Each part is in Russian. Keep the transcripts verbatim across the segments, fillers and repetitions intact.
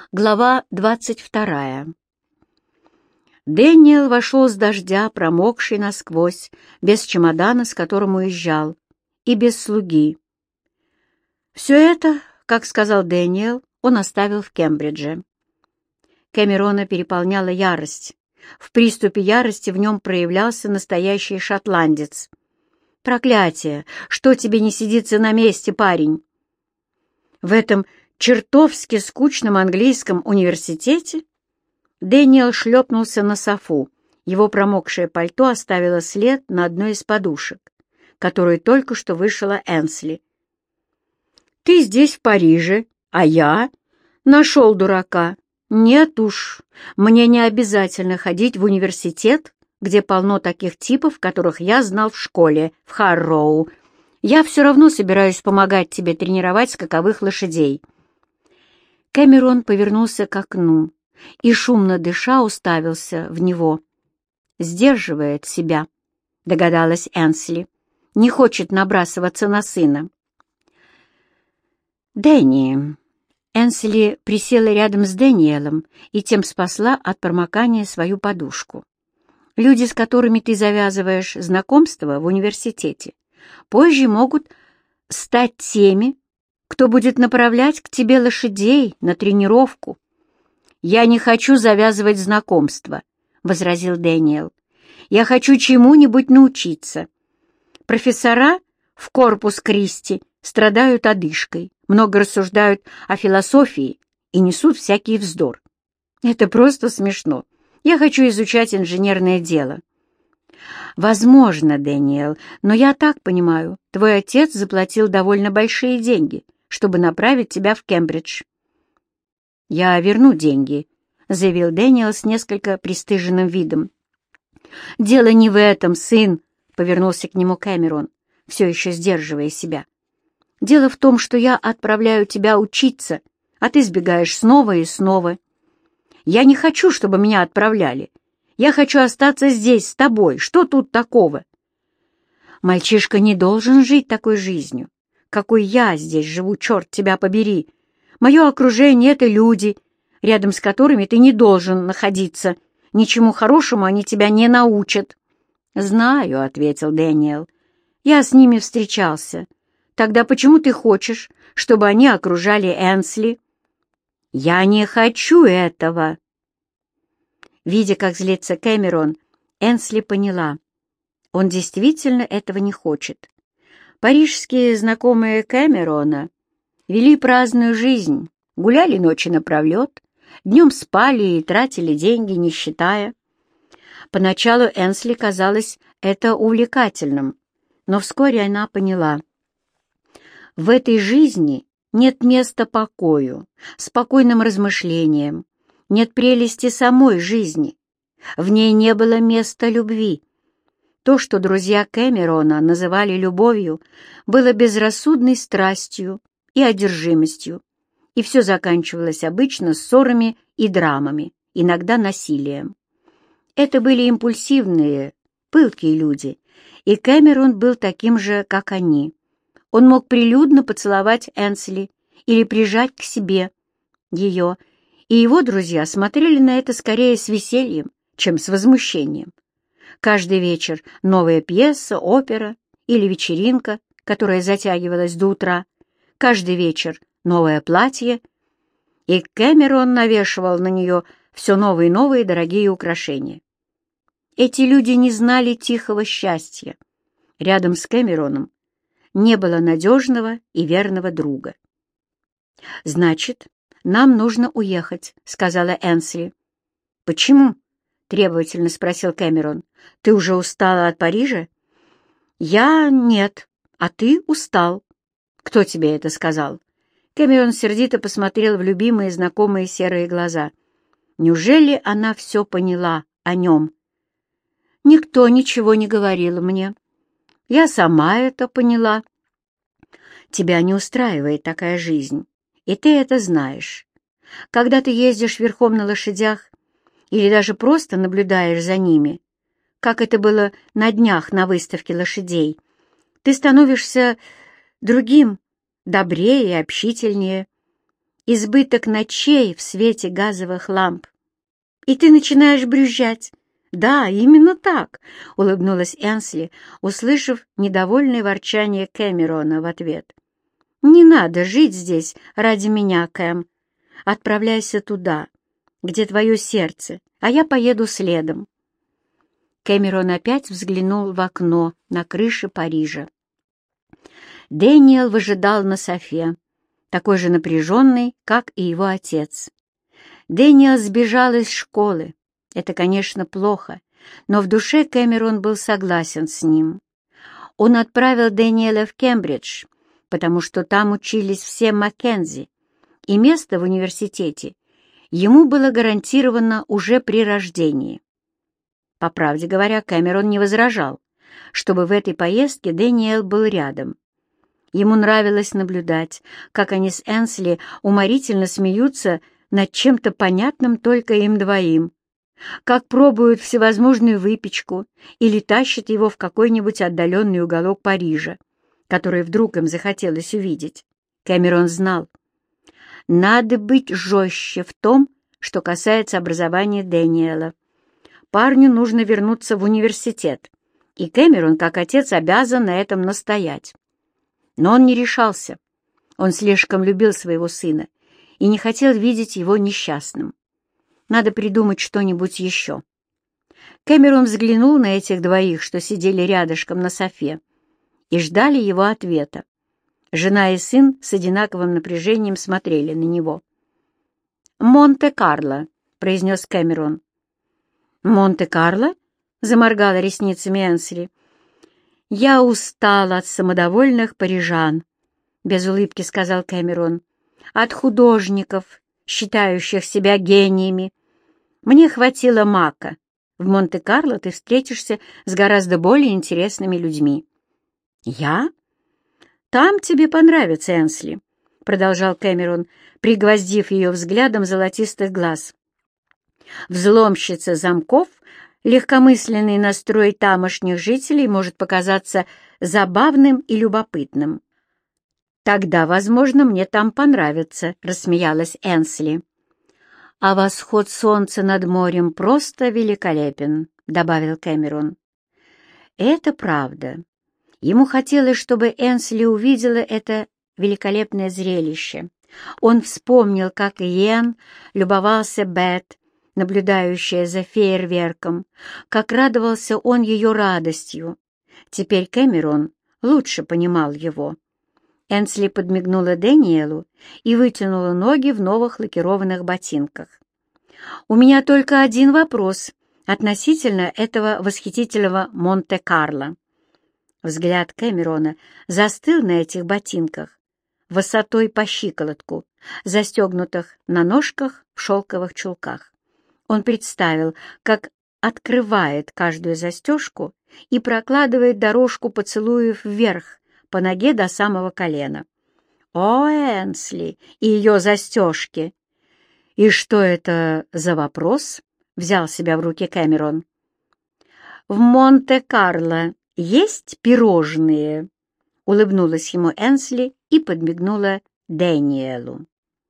Глава двадцать вторая. Дэниел вошел с дождя, промокший насквозь, без чемодана, с которым уезжал, и без слуги. Все это, как сказал Дэниел, он оставил в Кембридже. Кэмерона переполняла ярость. В приступе ярости в нем проявлялся настоящий шотландец. «Проклятие! Что тебе не сидится на месте, парень?» В этом чертовски скучном английском университете Дэниел шлепнулся на софу. Его промокшее пальто оставило след на одной из подушек, которую только что вышила Энсли. «Ты здесь, в Париже, а я нашел дурака. Нет уж, мне не обязательно ходить в университет, где полно таких типов, которых я знал в школе, в Харроу. Я все равно собираюсь помогать тебе тренировать скаковых лошадей». Кэмерон повернулся к окну и, шумно дыша, уставился в него. «Сдерживает себя», — догадалась Энсли. «Не хочет набрасываться на сына». «Дэнни». Энсли присела рядом с Дэниелом и тем спасла от промокания свою подушку. «Люди, с которыми ты завязываешь знакомство в университете, позже могут стать теми, кто будет направлять к тебе лошадей на тренировку». «Я не хочу завязывать знакомства», — возразил Дэниел. «Я хочу чему-нибудь научиться. Профессора в Корпус Кристи страдают одышкой, много рассуждают о философии и несут всякий вздор. Это просто смешно. Я хочу изучать инженерное дело». «Возможно, Дэниел, но я так понимаю, твой отец заплатил довольно большие деньги, чтобы направить тебя в Кембридж». «Я верну деньги», — заявил Дэниел с несколько пристыженным видом. «Дело не в этом, сын», — повернулся к нему Кэмерон, все еще сдерживая себя. «Дело в том, что я отправляю тебя учиться, а ты сбегаешь снова и снова. Я не хочу, чтобы меня отправляли. Я хочу остаться здесь с тобой. Что тут такого?» «Мальчишка не должен жить такой жизнью, какой я здесь живу, черт тебя побери. Мое окружение — это люди, рядом с которыми ты не должен находиться. Ничему хорошему они тебя не научат». «Знаю», — ответил Дэниел. «Я с ними встречался. Тогда почему ты хочешь, чтобы они окружали Энсли?» «Я не хочу этого». Видя, как злится Кэмерон, Энсли поняла. Он действительно этого не хочет. Парижские знакомые Кэмерона вели праздную жизнь, гуляли ночи напролет, днем спали и тратили деньги, не считая. Поначалу Энсли казалось это увлекательным, но вскоре она поняла. В этой жизни нет места покою, спокойным размышлениям, нет прелести самой жизни. В ней не было места любви. То, что друзья Кэмерона называли любовью, было безрассудной страстью и одержимостью, и все заканчивалось обычно ссорами и драмами, иногда насилием. Это были импульсивные, пылкие люди, и Кэмерон был таким же, как они. Он мог прилюдно поцеловать Энсли или прижать к себе ее, и его друзья смотрели на это скорее с весельем, чем с возмущением. Каждый вечер новая пьеса, опера или вечеринка, которая затягивалась до утра. Каждый вечер новое платье, и Кэмерон навешивал на нее все новые и новые дорогие украшения. Эти люди не знали тихого счастья. Рядом с Кэмероном не было надежного и верного друга. «Значит, нам нужно уехать», — сказала Энсли. «Почему?» — требовательно спросил Кэмерон. «Ты уже устала от Парижа?» «Я нет, а ты устал». «Кто тебе это сказал?» Кэмерон сердито посмотрел в любимые знакомые серые глаза. Неужели она все поняла о нем? «Никто ничего не говорил мне. Я сама это поняла». «Тебя не устраивает такая жизнь, и ты это знаешь. Когда ты ездишь верхом на лошадях или даже просто наблюдаешь за ними, как это было на днях на выставке лошадей, ты становишься другим, добрее и общительнее. избыток ночей в свете газовых ламп. И ты начинаешь брюзжать. Да, именно так, — улыбнулась Энсли, услышав недовольное ворчание Кэмерона в ответ. Не надо жить здесь ради меня, Кэм. Отправляйся туда, где твое сердце, а я поеду следом. Кэмерон опять взглянул в окно на крыши Парижа. Дэниел выжидал на софе, такой же напряженный, как и его отец. Дэниел сбежал из школы. Это, конечно, плохо, но в душе Кэмерон был согласен с ним. Он отправил Дэниела в Кембридж, потому что там учились все Маккензи, и место в университете ему было гарантировано уже при рождении. По правде говоря, Кэмерон не возражал, чтобы в этой поездке Дэниел был рядом. Ему нравилось наблюдать, как они с Энсли уморительно смеются над чем-то понятным только им двоим, как пробуют всевозможную выпечку или тащат его в какой-нибудь отдаленный уголок Парижа, который вдруг им захотелось увидеть. Кэмерон знал, надо быть жестче в том, что касается образования Дэниела. Парню нужно вернуться в университет, и Кэмерон, как отец, обязан на этом настоять. Но он не решался. Он слишком любил своего сына и не хотел видеть его несчастным. Надо придумать что-нибудь еще. Кэмерон взглянул на этих двоих, что сидели рядышком на софе, и ждали его ответа. Жена и сын с одинаковым напряжением смотрели на него. «Монте-Карло», — произнес Кэмерон. «Монте-Карло?» — заморгала ресницами Энсли. «Я устал от самодовольных парижан», — без улыбки сказал Кэмерон, «от художников, считающих себя гениями. Мне хватило мака. В Монте-Карло ты встретишься с гораздо более интересными людьми». «Я? Там тебе понравится, Энсли», — продолжал Кэмерон, пригвоздив ее взглядом золотистых глаз. «Взломщица замков, легкомысленный настрой тамошних жителей может показаться забавным и любопытным». «Тогда, возможно, мне там понравится», — рассмеялась Энсли. «А восход солнца над морем просто великолепен», — добавил Кэмерон. «Это правда». Ему хотелось, чтобы Энсли увидела это великолепное зрелище. Он вспомнил, как Иен любовался Бет, наблюдающая за фейерверком, как радовался он ее радостью. Теперь Кэмерон лучше понимал его. Энсли подмигнула Дэниелу и вытянула ноги в новых лакированных ботинках. «У меня только один вопрос относительно этого восхитительного Монте-Карло». Взгляд Кэмерона застыл на этих ботинках, высотой по щиколотку, застегнутых на ножках в шелковых чулках. Он представил, как открывает каждую застежку и прокладывает дорожку поцелуев вверх по ноге до самого колена. О, Энсли и ее застежки! «И что это за вопрос?» — взял себя в руки Кэмерон. «В Монте-Карло есть пирожные?» — улыбнулась ему Энсли и подмигнула Дэниелу.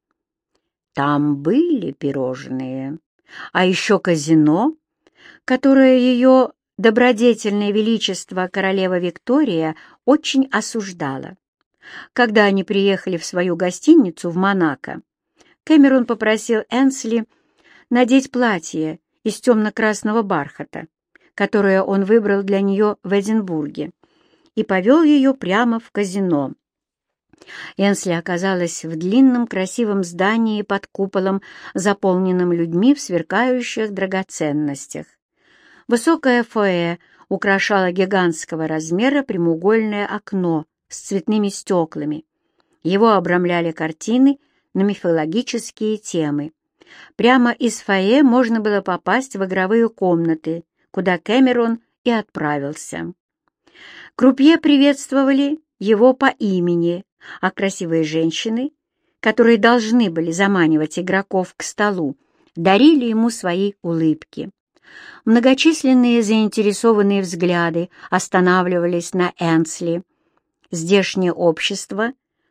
Там были пирожные, а еще казино, которое ее добродетельное величество королева Виктория очень осуждала. Когда они приехали в свою гостиницу в Монако, Кэмерон попросил Энсли надеть платье из темно-красного бархата, которое он выбрал для нее в Эдинбурге, и повел ее прямо в казино. Энсли оказалась в длинном красивом здании под куполом, заполненном людьми в сверкающих драгоценностях. Высокое фойе украшало гигантского размера прямоугольное окно с цветными стеклами. Его обрамляли картины на мифологические темы. Прямо из фойе можно было попасть в игровые комнаты, куда Кэмерон и отправился. Крупье приветствовали его по имени, а красивые женщины, которые должны были заманивать игроков к столу, дарили ему свои улыбки. Многочисленные заинтересованные взгляды останавливались на Энсли. Здешнее общество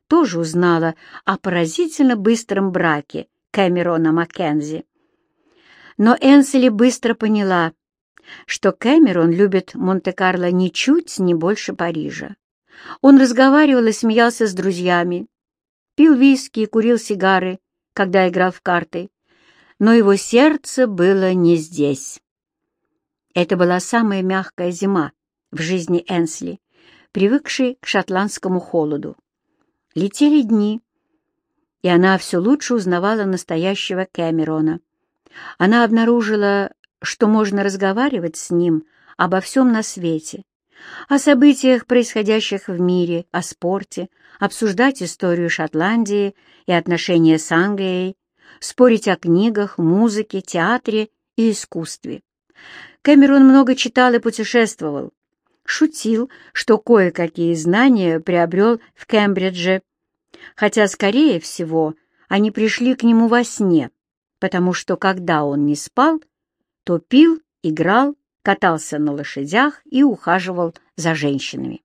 тоже узнала о поразительно быстром браке Кэмерона Маккензи. Но Энсли быстро поняла, что Кэмерон любит Монте-Карло ничуть не больше Парижа. Он разговаривал и смеялся с друзьями, пил виски и курил сигары, когда играл в карты, но его сердце было не здесь. Это была самая мягкая зима в жизни Энсли, привыкшей к шотландскому холоду. Летели дни, и она все лучше узнавала настоящего Кэмерона. Она обнаружила, что можно разговаривать с ним обо всем на свете, о событиях, происходящих в мире, о спорте, обсуждать историю Шотландии и отношения с Англией, спорить о книгах, музыке, театре и искусстве. Кэмерон много читал и путешествовал, шутил, что кое-какие знания приобрел в Кембридже, хотя, скорее всего, они пришли к нему во сне, потому что, когда он не спал, то пил, играл, катался на лошадях и ухаживал за женщинами.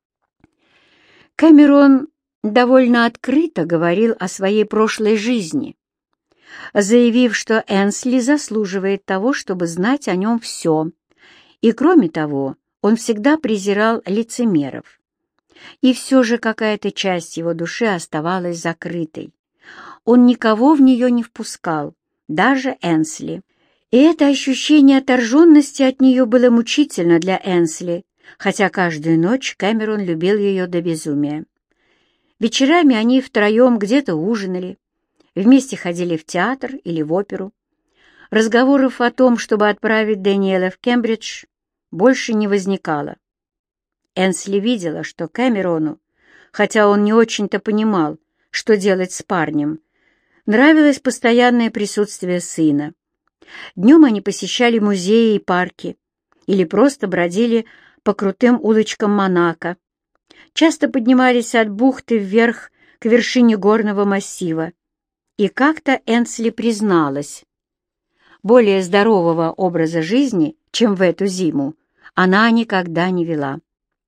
Кэмерон довольно открыто говорил о своей прошлой жизни, заявив, что Энсли заслуживает того, чтобы знать о нем все, и, кроме того, он всегда презирал лицемеров. И все же какая-то часть его души оставалась закрытой. Он никого в нее не впускал, даже Энсли. И это ощущение отторженности от нее было мучительно для Энсли, хотя каждую ночь Кэмерон любил ее до безумия. Вечерами они втроем где-то ужинали, вместе ходили в театр или в оперу. Разговоров о том, чтобы отправить Дэниела в Кембридж, больше не возникало. Энсли видела, что Кэмерону, хотя он не очень-то понимал, что делать с парнем, нравилось постоянное присутствие сына. Днем они посещали музеи и парки или просто бродили по крутым улочкам Монако, часто поднимались от бухты вверх к вершине горного массива. И как-то Энсли призналась, более здорового образа жизни, чем в эту зиму, она никогда не вела.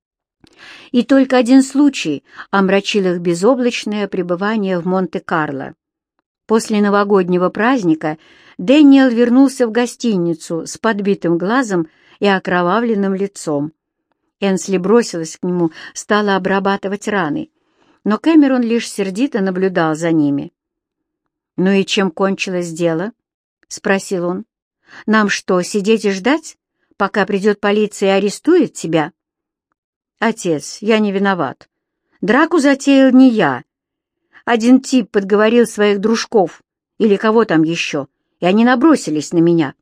И только один случай омрачил их безоблачное пребывание в Монте-Карло. После новогоднего праздника Дэниел вернулся в гостиницу с подбитым глазом и окровавленным лицом. Энсли бросилась к нему, стала обрабатывать раны, но Кэмерон лишь сердито наблюдал за ними. «Ну и чем кончилось дело?» — спросил он. «Нам что, сидеть и ждать, пока придет полиция и арестует тебя?» «Отец, я не виноват. Драку затеял не я. Один тип подговорил своих дружков или кого там еще, и они набросились на меня».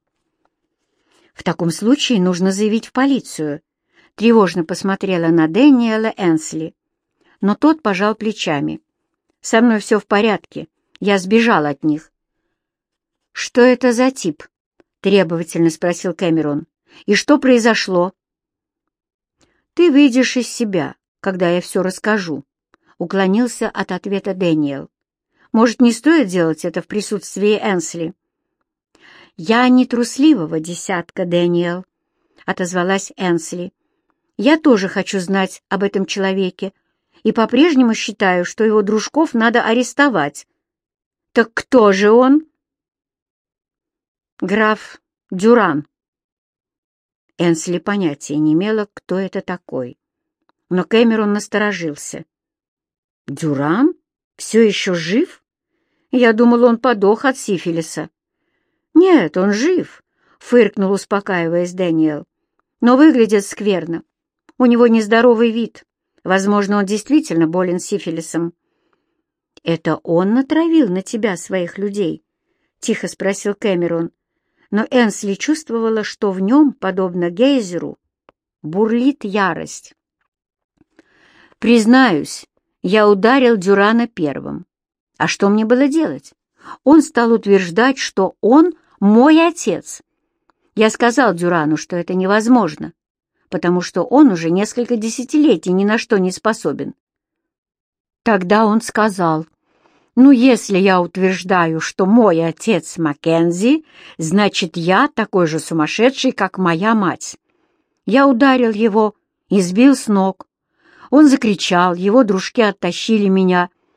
«В таком случае нужно заявить в полицию», — тревожно посмотрела на Дэниела Энсли. Но тот пожал плечами. «Со мной все в порядке. Я сбежал от них». «Что это за тип?» — требовательно спросил Кэмерон. «И что произошло?» «Ты выйдешь из себя, когда я все расскажу», — уклонился от ответа Дэниел. «Может, не стоит делать это в присутствии Энсли?» «Я не трусливого десятка, Дэниел», — отозвалась Энсли. «Я тоже хочу знать об этом человеке и по-прежнему считаю, что его дружков надо арестовать». «Так кто же он?» «Граф Дюран». Энсли понятия не имела, кто это такой. Но Кэмерон насторожился. «Дюран? Все еще жив? Я думал, он подох от сифилиса». «Нет, он жив», — фыркнул, успокаиваясь Дэниел. «Но выглядит скверно. У него нездоровый вид. Возможно, он действительно болен сифилисом». «Это он натравил на тебя своих людей?» — тихо спросил Кэмерон. Но Энсли чувствовала, что в нем, подобно гейзеру, бурлит ярость. «Признаюсь, я ударил Дюрана первым. А что мне было делать? Он стал утверждать, что он мой отец. Я сказал Дюрану, что это невозможно, потому что он уже несколько десятилетий ни на что не способен. Тогда он сказал: «Ну, если я утверждаю, что мой отец Маккензи, значит, я такой же сумасшедший, как моя мать». Я ударил его и сбил с ног. Он закричал, его дружки оттащили меня,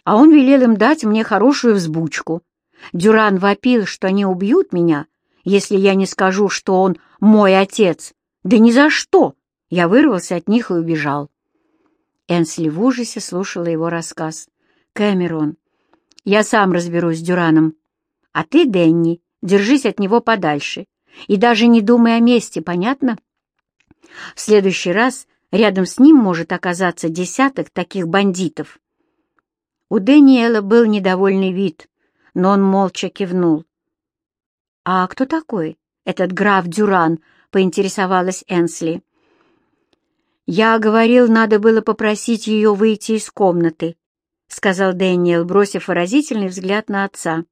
а он велел им дать мне хорошую взбучку. Дюран вопил, что они убьют меня, если я не скажу, что он мой отец. Да ни за что! Я вырвался от них и убежал. Энсли в ужасе слушала его рассказ. «Кэмерон, я сам разберусь с Дюраном. А ты, Дэнни, держись от него подальше. И даже не думай о мести, понятно? В следующий раз рядом с ним может оказаться десяток таких бандитов». У Дэниела был недовольный вид, но он молча кивнул. «А кто такой этот граф Дюран?» — поинтересовалась Энсли. «Я говорил, надо было попросить ее выйти из комнаты», — сказал Дэниел, бросив выразительный взгляд на отца.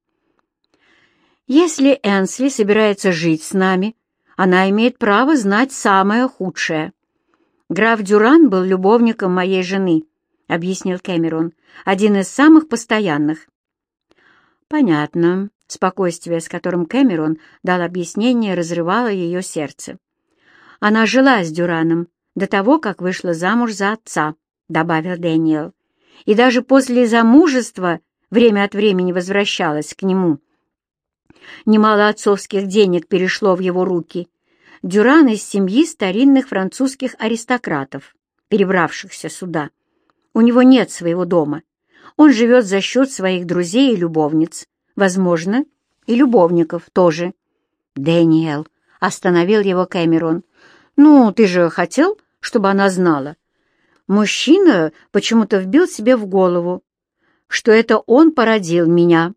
«Если Энсли собирается жить с нами, она имеет право знать самое худшее. Граф Дюран был любовником моей жены», — объяснил Кэмерон, — «один из самых постоянных». «Понятно». Спокойствие, с которым Кэмерон дал объяснение, разрывало ее сердце. «Она жила с Дюраном до того, как вышла замуж за отца», — добавил Дэниел. «И даже после замужества время от времени возвращалась к нему. Немало отцовских денег перешло в его руки. Дюран из семьи старинных французских аристократов, перебравшихся сюда. У него нет своего дома. Он живет за счет своих друзей и любовниц. Возможно, и любовников тоже». «Дэниел», — остановил его Кэмерон, — «ну, ты же хотел, чтобы она знала?» Мужчина почему-то вбил себе в голову, что это он породил меня.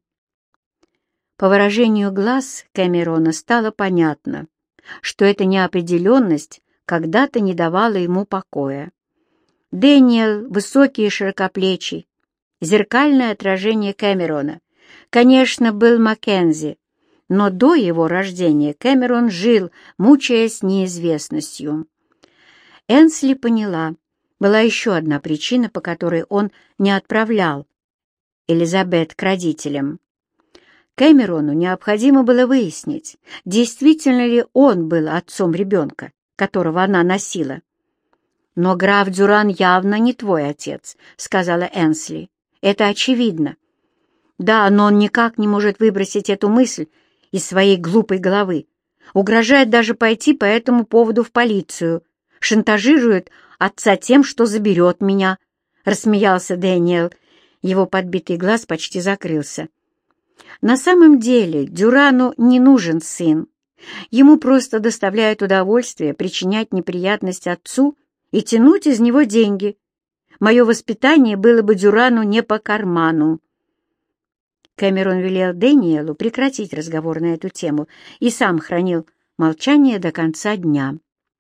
По выражению глаз Кэмерона стало понятно, что эта неопределенность когда-то не давала ему покоя. Дэниел, высокий и широкоплечий, зеркальное отражение Кэмерона, конечно, был Маккензи, но до его рождения Кэмерон жил, мучаясь неизвестностью. Энсли поняла, была еще одна причина, по которой он не отправлял Элизабет к родителям. Кэмерону необходимо было выяснить, действительно ли он был отцом ребенка, которого она носила. «Но граф Дюран явно не твой отец», — сказала Энсли. «Это очевидно». «Да, но он никак не может выбросить эту мысль из своей глупой головы. Угрожает даже пойти по этому поводу в полицию. Шантажирует отца тем, что заберет меня», — рассмеялся Дэниел. Его подбитый глаз почти закрылся. На самом деле Дюрану не нужен сын. Ему просто доставляет удовольствие причинять неприятность отцу и тянуть из него деньги. Мое воспитание было бы Дюрану не по карману. Кэмерон велел Дэниелу прекратить разговор на эту тему и сам хранил молчание до конца дня.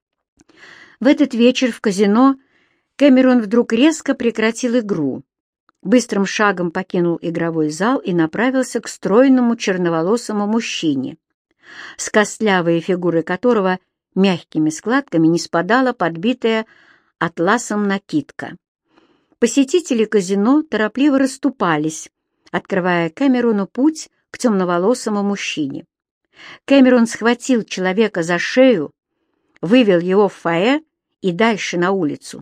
В этот вечер в казино Кэмерон вдруг резко прекратил игру, быстрым шагом покинул игровой зал и направился к стройному черноволосому мужчине, с костлявой фигурой которого мягкими складками не спадала подбитая атласом накидка. Посетители казино торопливо расступались, открывая Кэмерону путь к темноволосому мужчине. Кэмерон схватил человека за шею, вывел его в фойе и дальше на улицу.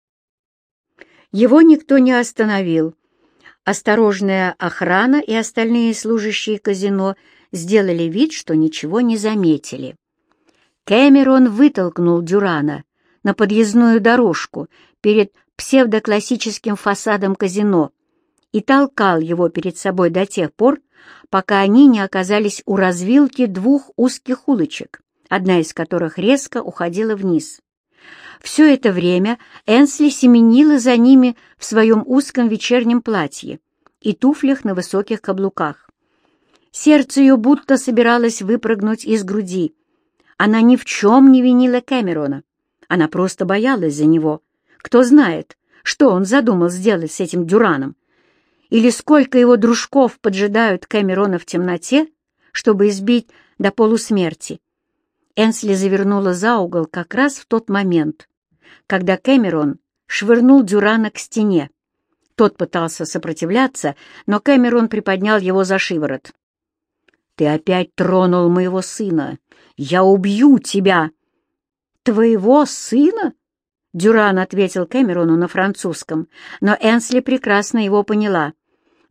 Его никто не остановил. Осторожная охрана и остальные служащие казино сделали вид, что ничего не заметили. Кэмерон вытолкнул Дюрана на подъездную дорожку перед псевдоклассическим фасадом казино и толкал его перед собой до тех пор, пока они не оказались у развилки двух узких улочек, одна из которых резко уходила вниз. Все это время Энсли семенила за ними в своем узком вечернем платье и туфлях на высоких каблуках. Сердце ее будто собиралось выпрыгнуть из груди. Она ни в чем не винила Кэмерона. Она просто боялась за него. Кто знает, что он задумал сделать с этим Дюраном, или сколько его дружков поджидают Кэмерона в темноте, чтобы избить до полусмерти. Энсли завернула за угол как раз в тот момент, когда Кэмерон швырнул Дюрана к стене. Тот пытался сопротивляться, но Кэмерон приподнял его за шиворот. «Ты опять тронул моего сына! Я убью тебя!» «Твоего сына?» Дюран ответил Кэмерону на французском, но Энсли прекрасно его поняла.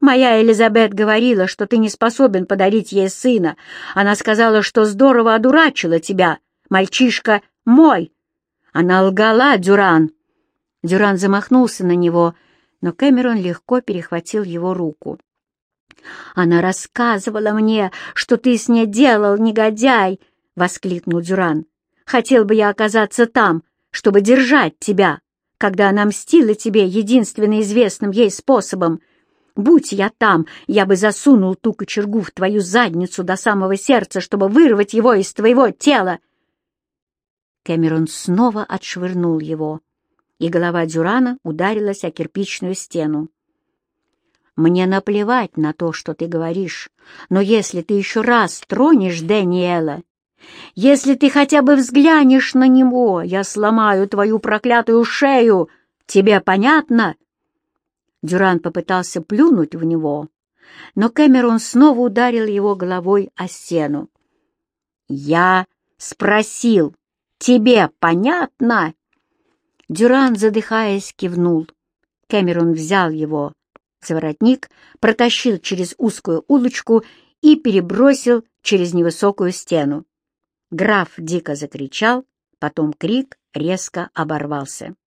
Моя Элизабет говорила, что ты не способен подарить ей сына. Она сказала, что здорово одурачила тебя. Мальчишка мой. Она лгала, Дюран. Дюран замахнулся на него, но Кэмерон легко перехватил его руку. «Она рассказывала мне, что ты с ней делал, негодяй!» — воскликнул Дюран. «Хотел бы я оказаться там, чтобы держать тебя, когда она мстила тебе единственно известным ей способом. Будь я там, я бы засунул ту кочергу в твою задницу до самого сердца, чтобы вырвать его из твоего тела!» Кэмерон снова отшвырнул его, и голова Дюрана ударилась о кирпичную стену. «Мне наплевать на то, что ты говоришь, но если ты еще раз тронешь Дэниела, если ты хотя бы взглянешь на него, я сломаю твою проклятую шею. Тебе понятно?» Дюран попытался плюнуть в него, но Кэмерон снова ударил его головой о стену. «Я спросил, тебе понятно?» Дюран, задыхаясь, кивнул. Кэмерон взял его за воротник, протащил через узкую улочку и перебросил через невысокую стену. Граф дико закричал, потом крик резко оборвался.